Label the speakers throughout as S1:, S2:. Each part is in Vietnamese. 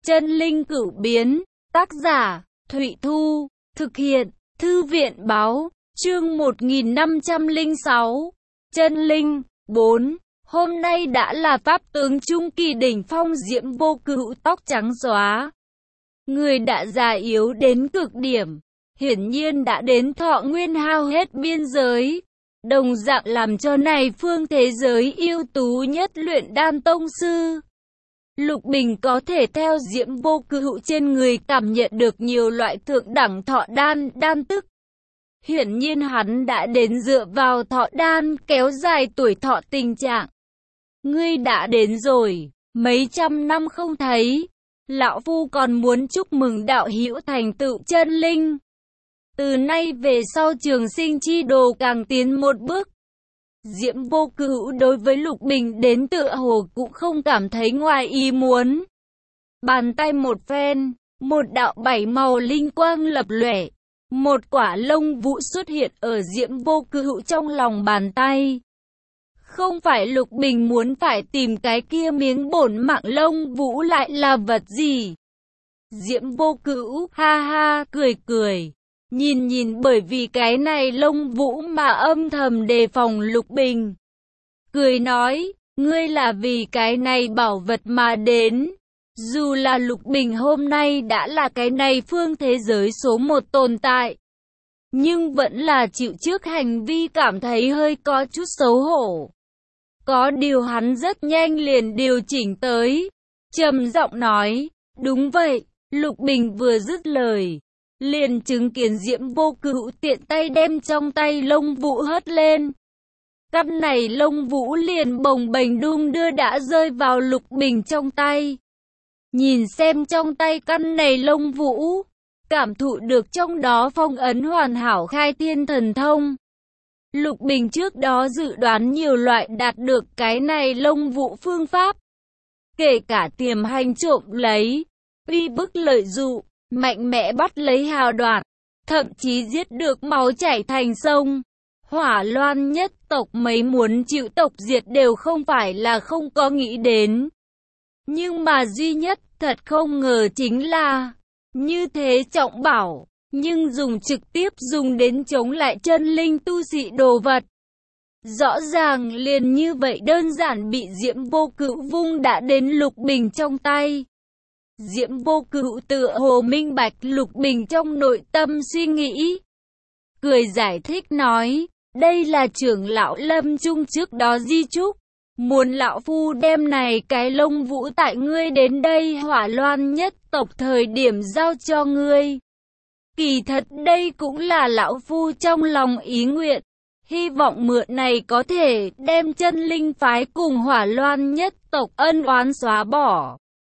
S1: Chân linh cửu biến, tác giả, Thụy Thu, thực hiện, Thư viện báo, chương 1506, chân linh, 4. Hôm nay đã là pháp tướng trung kỳ đỉnh phong Diễm Vô Cửu, tóc trắng xóa. Người đã già yếu đến cực điểm, hiển nhiên đã đến thọ nguyên hao hết biên giới. Đồng dạng làm cho này phương thế giới ưu tú nhất luyện đan tông sư. Lục Bình có thể theo Diễm Vô Cửu trên người cảm nhận được nhiều loại thượng đẳng thọ đan tức. Hiển nhiên hắn đã đến dựa vào thọ đan kéo dài tuổi thọ tình trạng. Ngươi đã đến rồi, mấy trăm năm không thấy, lão phu còn muốn chúc mừng đạo hữu thành tựu chân linh. Từ nay về sau trường sinh chi đồ càng tiến một bước. Diễm Vô Cửu đối với Lục Bình đến tựa hồ cũng không cảm thấy ngoài ý muốn. Bàn tay một phen, một đạo bảy màu linh quang lập lòe, một quả lông vũ xuất hiện ở Diễm Vô Cửu trong lòng bàn tay. Không phải Lục Bình muốn phải tìm cái kia miếng bổn mạng lông vũ lại là vật gì. Diễm Vô Cửu ha ha cười cười. Nhìn bởi vì cái này lông vũ mà âm thầm đề phòng Lục Bình. Cười nói, ngươi là vì cái này bảo vật mà đến. Dù là Lục Bình hôm nay đã là cái này phương thế giới số một tồn tại, nhưng vẫn là chịu trước hành vi cảm thấy hơi có chút xấu hổ. Có điều hắn rất nhanh liền điều chỉnh tới, trầm giọng nói, đúng vậy. Lục Bình vừa dứt lời, liền chứng kiến Diễm Vô Cửu tiện tay đem trong tay lông vũ hất lên. Căn này lông vũ liền bồng bềnh đung đưa đã rơi vào Lục Bình trong tay. Nhìn xem trong tay căn này lông vũ, cảm thụ được trong đó phong ấn hoàn hảo khai thiên thần thông. Lục Bình trước đó dự đoán nhiều loại đạt được cái này lông vũ phương pháp, kể cả tiềm hành trộm lấy, uy bức lợi dụ, mạnh mẽ bắt lấy hào đoạt, thậm chí giết được máu chảy thành sông. Hỏa Loan nhất tộc mấy muốn chịu tộc diệt đều không phải là không có nghĩ đến. Nhưng mà duy nhất thật không ngờ chính là, như thế trọng bảo, nhưng trực tiếp dùng đến chống lại chân linh tu sĩ đồ vật. Rõ ràng liền như vậy đơn giản bị Diễm Vô Cửu vung đã đến Lục Bình trong tay. Diễm Vô Cửu tựa hồ minh bạch Lục Bình trong nội tâm suy nghĩ. Cười giải thích nói, đây là trưởng lão Lâm Trung trước đó di chúc. Muốn lão phu đem này cái lông vũ tại ngươi đến đây Hỏa Loan nhất tộc thời điểm giao cho ngươi. Kỳ thật đây cũng là lão phu trong lòng ý nguyện. Hy vọng mượn này có thể đem chân linh phái cùng Hỏa Loan nhất tộc ân oán xóa bỏ.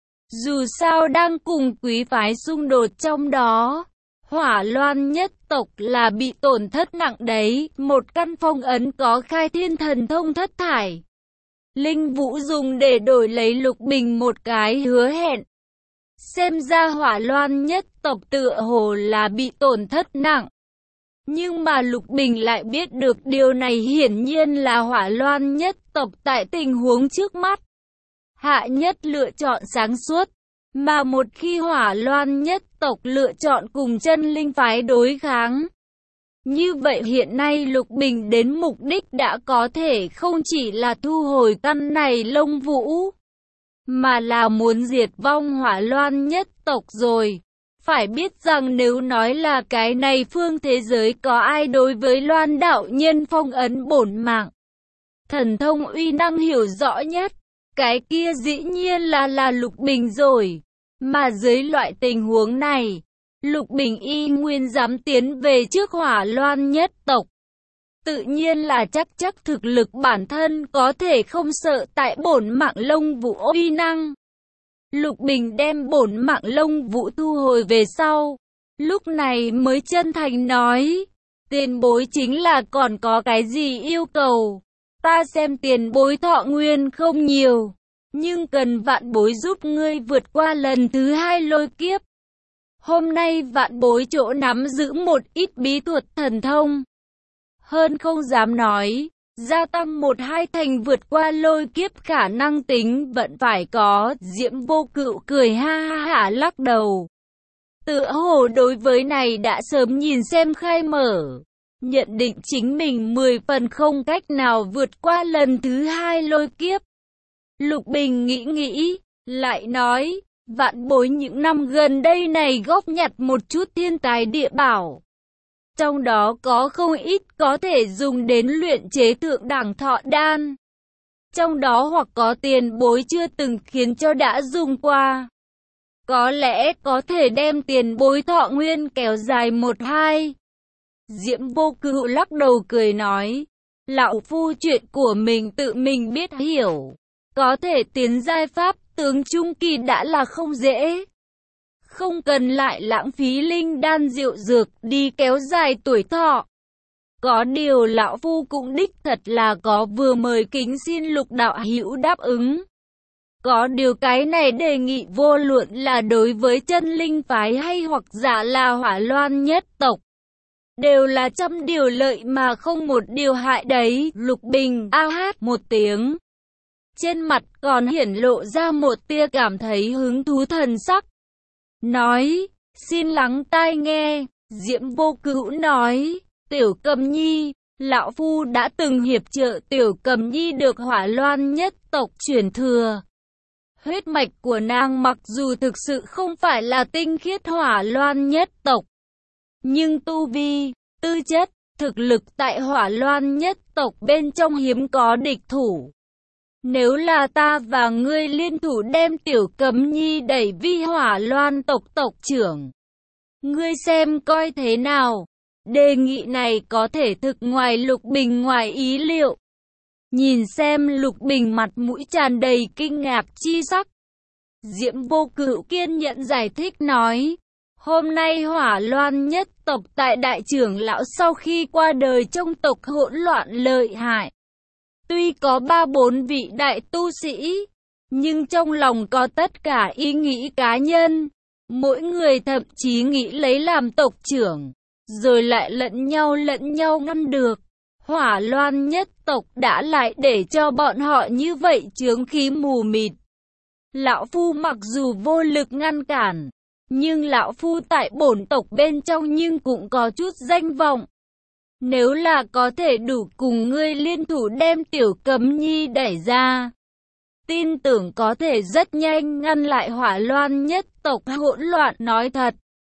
S1: Dù sao đang cùng quý phái xung đột trong đó, Hỏa Loan nhất tộc là bị tổn thất nặng đấy, một căn phong ấn có khai thiên thần thông thất thải. Linh vũ dùng để đổi lấy Lục Bình một cái hứa hẹn. Xem ra Hỏa Loan nhất tộc tựa hồ là bị tổn thất nặng. Nhưng mà Lục Bình lại biết được điều này hiển nhiên là Hỏa Loan nhất tộc tại tình huống trước mắt. Hạ nhất lựa chọn sáng suốt, mà một khi Hỏa Loan nhất tộc lựa chọn cùng chân linh phái đối kháng. Như vậy hiện nay Lục Bình đến mục đích đã có thể không chỉ là thu hồi căn này lông vũ, mà là muốn diệt vong Hỏa Loan nhất tộc rồi. Phải biết rằng nếu nói là cái này phương thế giới có ai đối với Loan đạo nhân phong ấn bổn mạng, thần thông uy năng hiểu rõ nhất, cái kia dĩ nhiên là Lục Bình rồi. Mà dưới loại tình huống này, Lục Bình y nguyên dám tiến về trước Hỏa Loan nhất tộc. Tự nhiên là chắc thực lực bản thân có thể không sợ tại bổn mạng lông vũ uy năng. Lục Bình đem bổn mạng lông vũ thu hồi về sau, lúc này mới chân thành nói, tiền bối chính là còn có cái gì yêu cầu. Ta xem tiền bối thọ nguyên không nhiều, nhưng cần vạn bối giúp ngươi vượt qua lần thứ hai lôi kiếp. Hôm nay vạn bối chỗ nắm giữ một ít bí thuật thần thông. Hơn không dám nói, gia tăng 1-2 thành vượt qua lôi kiếp khả năng tính vẫn phải có. Diễm Vô Cựu cười ha ha hả lắc đầu. Tựa hồ đối với này đã sớm nhìn xem khai mở. Nhận định chính mình 10 phần không cách nào vượt qua lần thứ 2 lôi kiếp. Lục Bình nghĩ, lại nói, vạn bối những năm gần đây này góp nhặt một chút thiên tài địa bảo. Trong đó có không ít có thể dùng đến luyện chế thượng đẳng thọ đan. Trong đó hoặc có tiền bối chưa từng khiến cho đã dùng qua. Có lẽ có thể đem tiền bối thọ nguyên kéo dài 1-2. Diễm Vô Cựu lắc đầu cười nói, lão phu chuyện của mình tự mình biết hiểu. Có thể tiến giai pháp tướng trung kỳ đã là không dễ. Không cần lại lãng phí linh đan diệu dược đi kéo dài tuổi thọ. Có điều lão phu cũng đích thật là có vừa mời kính xin Lục đạo hữu đáp ứng. Có điều cái này đề nghị vô luận là đối với chân linh phái hay hoặc giả là Hỏa Loan nhất tộc. Đều là trăm điều lợi mà không một điều hại đấy. Lục Bình a hát một tiếng. Trên mặt còn hiển lộ ra một tia cảm thấy hứng thú thần sắc. Nói, xin lắng tai nghe. Diễm Vô Cựu nói, Tiểu Cầm Nhi, lão phu đã từng hiệp trợ Tiểu Cầm Nhi được Hỏa Loan nhất tộc truyền thừa. Huyết mạch của nàng mặc dù thực sự không phải là tinh khiết Hỏa Loan nhất tộc, nhưng tu vi, tư chất, thực lực tại Hỏa Loan nhất tộc bên trong hiếm có địch thủ. Nếu là ta và ngươi liên thủ đem Tiểu Cầm Nhi đẩy vi Hỏa Loan tộc tộc trưởng, ngươi xem coi thế nào? Đề nghị này có thể thực ngoài Lục Bình ngoài ý liệu. Nhìn xem Lục Bình mặt mũi tràn đầy kinh ngạc chi sắc. Diễm Vô Cựu kiên nhẫn giải thích nói, hôm nay Hỏa Loan nhất tộc tại đại trưởng lão sau khi qua đời trong tộc hỗn loạn lợi hại. Tuy có 3-4 vị đại tu sĩ, nhưng trong lòng có tất cả ý nghĩ cá nhân. Mỗi người thậm chí nghĩ lấy làm tộc trưởng, rồi lại lẫn nhau ngăn được. Hỏa Loan nhất tộc đã lại để cho bọn họ như vậy chướng khí mù mịt. Lão phu mặc dù vô lực ngăn cản, nhưng lão phu tại bổn tộc bên trong nhưng cũng có chút danh vọng. Nếu là có thể đủ cùng ngươi liên thủ đem Tiểu Cầm Nhi đẩy ra, tin tưởng có thể rất nhanh ngăn lại Hỏa Loan nhất tộc hỗn loạn. Nói thật,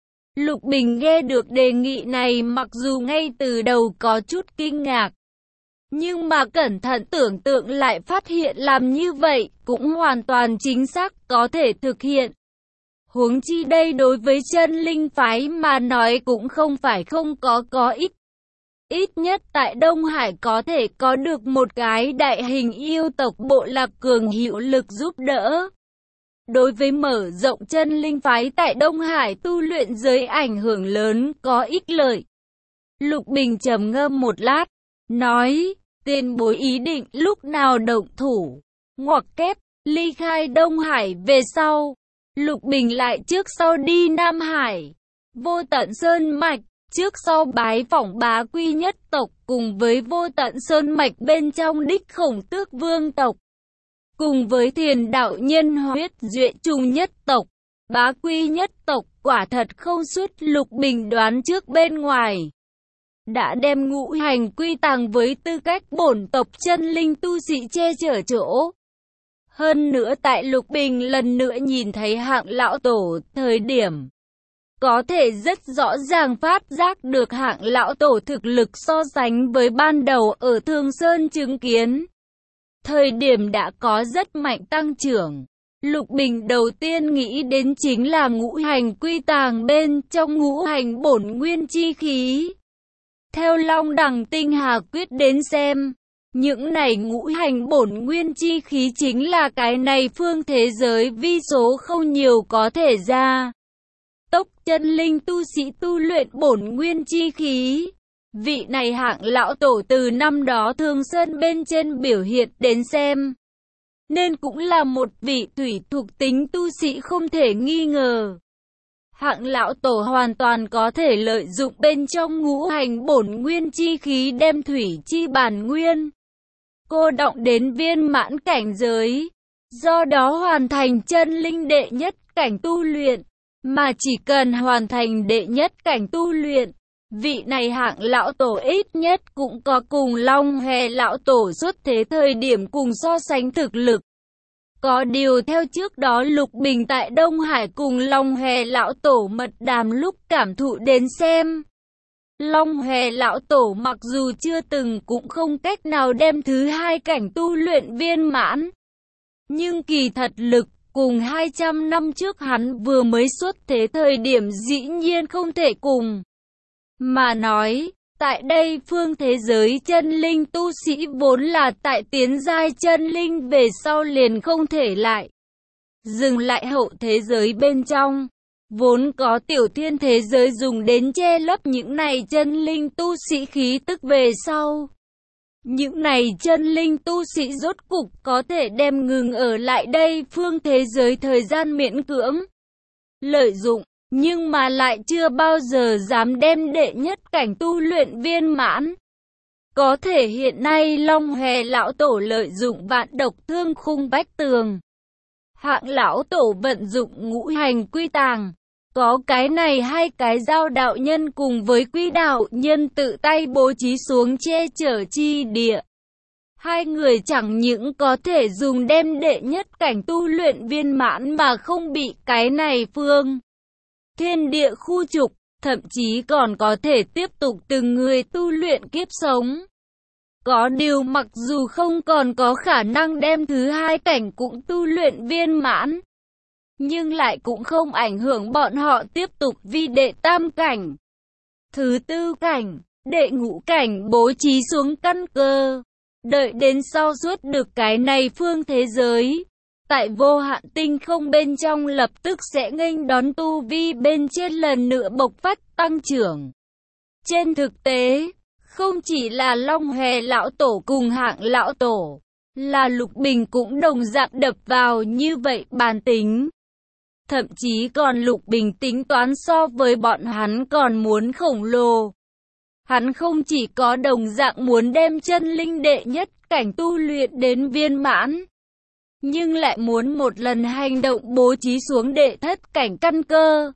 S1: Lục Bình nghe được đề nghị này mặc dù ngay từ đầu có chút kinh ngạc, nhưng mà cẩn thận tưởng tượng lại phát hiện làm như vậy cũng hoàn toàn chính xác có thể thực hiện. Huống chi đây đối với chân linh phái mà nói cũng không phải không có ích. Ít nhất tại Đông Hải có thể có được một cái đại hình yêu tộc bộ lạc cường hữu lực giúp đỡ. Đối với mở rộng chân linh phái tại Đông Hải tu luyện giới ảnh hưởng lớn có ích lợi. Lục Bình trầm ngâm một lát, nói, tiền bối ý định lúc nào động thủ, ngoặc kép, ly khai Đông Hải về sau. Lục Bình lại trước sau đi Nam Hải, Vô Tận Sơn Mạch, trước sau bái phỏng Bá Quy nhất tộc cùng với Vô Tận Sơn Mạch bên trong Đích Khổng Tước Vương tộc. Cùng với Thiền đạo nhân Huyết Duệ Trùng nhất tộc, Bá Quy nhất tộc quả thật không xuất Lục Bình đoán trước bên ngoài. Đã đem ngũ hành quy tàng với tư cách bổn tộc chân linh tu sĩ che chở chỗ. Hơn nữa tại Lục Bình lần nữa nhìn thấy Hạng lão tổ thời điểm, có thể rất rõ ràng phát giác được Hạng lão tổ thực lực so sánh với ban đầu ở Thương Sơn chứng kiến. Thời điểm đã có rất mạnh tăng trưởng. Lục Bình đầu tiên nghĩ đến chính là ngũ hành quy tàng bên trong ngũ hành bổn nguyên chi khí. Theo Long Đằng Tinh Hà Quyết đến xem, những này ngũ hành bổn nguyên chi khí chính là cái này phương thế giới vi số không nhiều có thể ra. Tốc chân linh tu sĩ tu luyện bổn nguyên chi khí. Vị này Hạng lão tổ từ năm đó Thương Sơn bên trên biểu hiện đến xem, nên cũng là một vị thủy thuộc tính tu sĩ không thể nghi ngờ. Hạng lão tổ hoàn toàn có thể lợi dụng bên trong ngũ hành bổn nguyên chi khí đem thủy chi bản nguyên, cô đọng đến viên mãn cảnh giới, do đó hoàn thành chân linh đệ nhất cảnh tu luyện, mà chỉ cần hoàn thành đệ nhất cảnh tu luyện, vị này Hạng lão tổ ít nhất cũng có cùng Long Hề lão tổ xuất thế thời điểm cùng so sánh thực lực. Có điều theo trước đó Lục Bình tại Đông Hải cùng Long Hề lão tổ mật đàm lúc cảm thụ đến xem, Long Hề lão tổ mặc dù chưa từng cũng không cách nào đem thứ hai cảnh tu luyện viên mãn, nhưng kỳ thật lực cùng 200 năm trước hắn vừa mới xuất thế thời điểm dĩ nhiên không thể cùng. Mà nói, tại đây phương thế giới chân linh tu sĩ vốn là tại tiến giai chân linh về sau liền không thể lại dừng lại hậu thế giới bên trong. Vốn có tiểu thiên thế giới dùng đến che lấp những này chân linh tu sĩ khí tức về sau. Những này chân linh tu sĩ rốt cục có thể đem ngừng ở lại đây phương thế giới thời gian miễn cưỡng lợi dụng, nhưng mà lại chưa bao giờ dám đem đệ nhất cảnh tu luyện viên mãn. Có thể hiện nay Long Hề lão tổ lợi dụng vạn độc thương khung bách tường, Hạng lão tổ vận dụng ngũ hành quy tàng. Có cái này hai cái giao đạo nhân cùng với quý đạo nhân tự tay bố trí xuống che chở chi địa. Hai người chẳng những có thể dùng đem đệ nhất cảnh tu luyện viên mãn mà không bị cái này phương thiên địa khu trục, thậm chí còn có thể tiếp tục từng người tu luyện kiếp sống. Có điều mặc dù không còn có khả năng đem thứ hai cảnh cũng tu luyện viên mãn, nhưng lại cũng không ảnh hưởng bọn họ tiếp tục vi đệ tam cảnh, thứ tư cảnh, đệ ngũ cảnh bố trí xuống căn cơ. Đợi đến sau suốt được cái này phương thế giới, tại vô hạn tinh không bên trong lập tức sẽ nghênh đón tu vi bên trên lần nữa bộc phát tăng trưởng. Trên thực tế, không chỉ là Long Hề lão tổ cùng Hạng lão tổ, là Lục Bình cũng đồng dạng đập vào như vậy bàn tính. Thậm chí còn Lục Bình tính toán so với bọn hắn còn muốn khổng lồ. Hắn không chỉ có đồng dạng muốn đem chân linh đệ nhất cảnh tu luyện đến viên mãn, nhưng lại muốn một lần hành động bố trí xuống đệ thất cảnh căn cơ.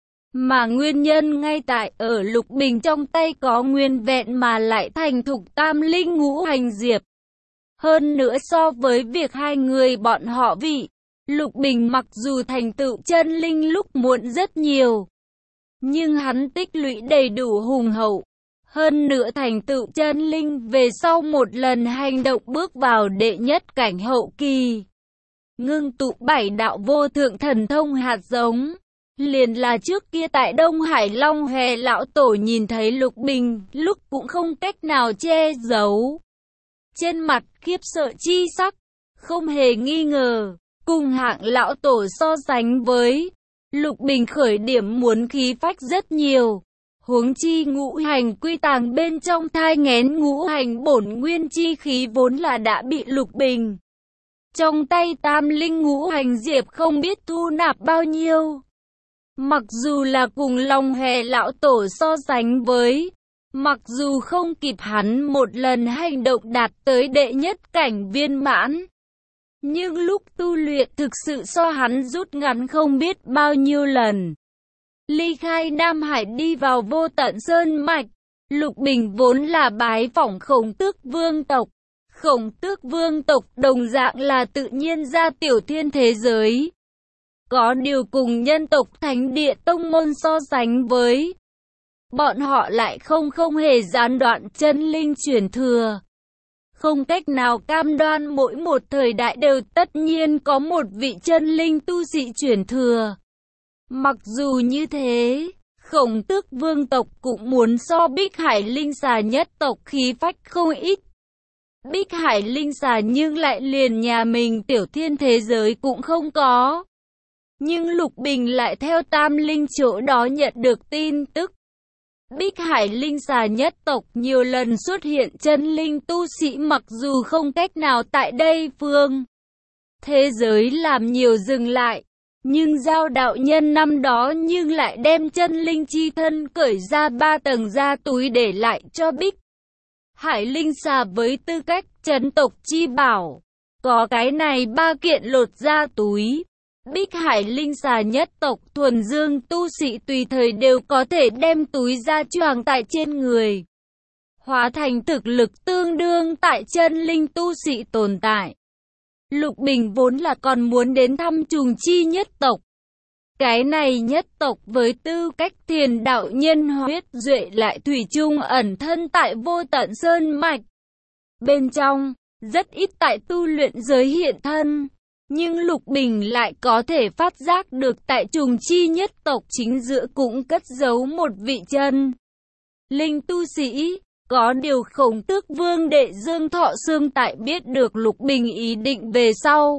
S1: Mà nguyên nhân ngay tại ở Lục Bình trong tay có nguyên vẹn mà lại thành thục tam linh ngũ hành diệp. Hơn nữa so với việc hai người bọn họ vị, Lục Bình mặc dù thành tựu chân linh lúc muộn rất nhiều, nhưng hắn tích lũy đầy đủ hùng hậu. Hơn nữa thành tựu chân linh về sau một lần hành động bước vào đệ nhất cảnh hậu kỳ, ngưng tụ 7 đạo vô thượng thần thông hạt giống. Liền là trước kia tại Đông Hải Long Hề lão tổ nhìn thấy Lục Bình lúc cũng không cách nào che giấu trên mặt khiếp sợ chi sắc, không hề nghi ngờ. Cùng Hạng lão tổ so sánh với Lục Bình khởi điểm muốn khí phách rất nhiều. Huống chi ngũ hành quy tàng bên trong thai nghén ngũ hành bổn nguyên chi khí vốn là đã bị Lục Bình trong tay tam linh ngũ hành diệp không biết thu nạp bao nhiêu. Mặc dù là cùng Long Hề lão tổ so sánh với, mặc dù không kịp hắn một lần hành động đạt tới đệ nhất cảnh viên mãn, nhưng lúc tu luyện thực sự so hắn rút ngắn không biết bao nhiêu lần. Ly khai Nam Hải đi vào Vô Tận Sơn Mạch, Lục Bình vốn là bái phỏng Khổng Tước Vương tộc. Khổng Tước Vương tộc đồng dạng là tự nhiên ra tiểu thiên thế giới. Có điều cùng nhân tộc Thánh Địa Tông Môn so sánh với, bọn họ lại không hề gián đoạn chân linh truyền thừa. Không cách nào cam đoan mỗi một thời đại đều tất nhiên có một vị chân linh tu sĩ truyền thừa. Mặc dù như thế, Khổng Tước Vương tộc cũng muốn so Bích Hải Linh Xà nhất tộc khí phách không ít. Bích Hải Linh Xà nhưng lại liền nhà mình tiểu thiên thế giới cũng không có. Nhưng Lục Bình lại theo Tam Linh chỗ đó nhận được tin tức. Bích Hải Linh Xà nhất tộc nhiều lần xuất hiện chân linh tu sĩ mặc dù không cách nào tại đây phương thế giới làm nhiều dừng lại, nhưng giao đạo nhân năm đó nhưng lại đem chân linh chi thân cởi ra 3 tầng da túi để lại cho Bích Hải Linh Xà với tư cách trấn tộc chi bảo, có cái này 3 kiện lột ra túi. Bích Hải Linh Xà nhất tộc thuần dương tu sĩ tùy thời đều có thể đem túi ra choàng tại trên người, hóa thành thực lực tương đương tại chân linh tu sĩ tồn tại. Lục Bình vốn là còn muốn đến thăm Trùng Chi nhất tộc. Cái này nhất tộc với tư cách thiền đạo nhân huyết duệ lại thủy chung ẩn thân tại Vô Tận Sơn Mạch bên trong, rất ít tại tu luyện giới hiện thân. Nhưng Lục Bình lại có thể phát giác được tại Trùng Chi nhất tộc chính giữa cũng cất giấu một vị chân linh tu sĩ. Có điều Khổng Tước Vương đệ Dương Thọ Sương tại biết được Lục Bình ý định về sau,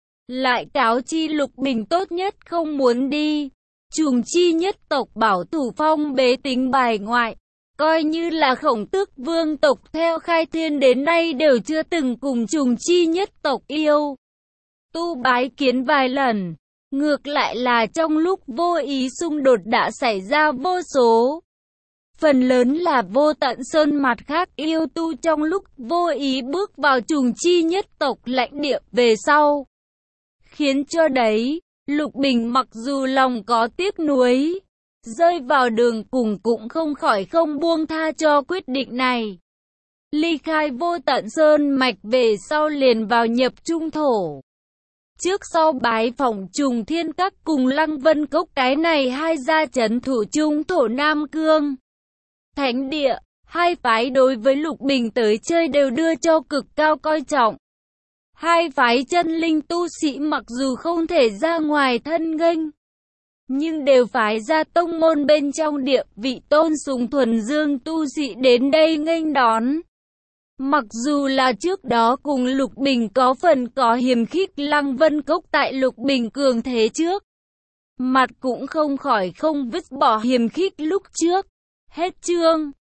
S1: lại cáo chi Lục Bình tốt nhất không muốn đi. Trùng Chi nhất tộc bảo thủ phong bế tính bài ngoại, coi như là Khổng Tước Vương tộc theo khai thiên đến nay đều chưa từng cùng Trùng Chi nhất tộc yêu tu bái kiến vài lần. Ngược lại là trong lúc vô ý xung đột đã xảy ra vô số. Phần lớn là Vô Tận Sơn mặt khác yêu tu trong lúc vô ý bước vào Trùng Chi nhất tộc lãnh địa về sau, khiến cho đấy, Lục Bình mặc dù lòng có tiếc nuối, rơi vào đường cùng cũng không khỏi không buông tha cho quyết định này. Ly khai Vô Tận Sơn mạch về sau liền vào nhập trung thổ. Trước sau bái phỏng Trùng Thiên Các cùng Lăng Vân Cốc, cái này hai gia trấn thủ trung thổ Nam Cương Thánh địa, hai phái đối với Lục Bình tới chơi đều đưa cho cực cao coi trọng. Hai phái chân linh tu sĩ mặc dù không thể ra ngoài thân nghênh, nhưng đều phái ra tông môn bên trong địa vị tôn sùng thuần dương tu sĩ đến đây nghênh đón. Mặc dù là trước đó cùng Lục Bình có phần có hiềm khích, Lăng Vân Cốc tại Lục Bình cường thế trước mặt cũng không khỏi không vứt bỏ hiềm khích lúc trước. Hết chương.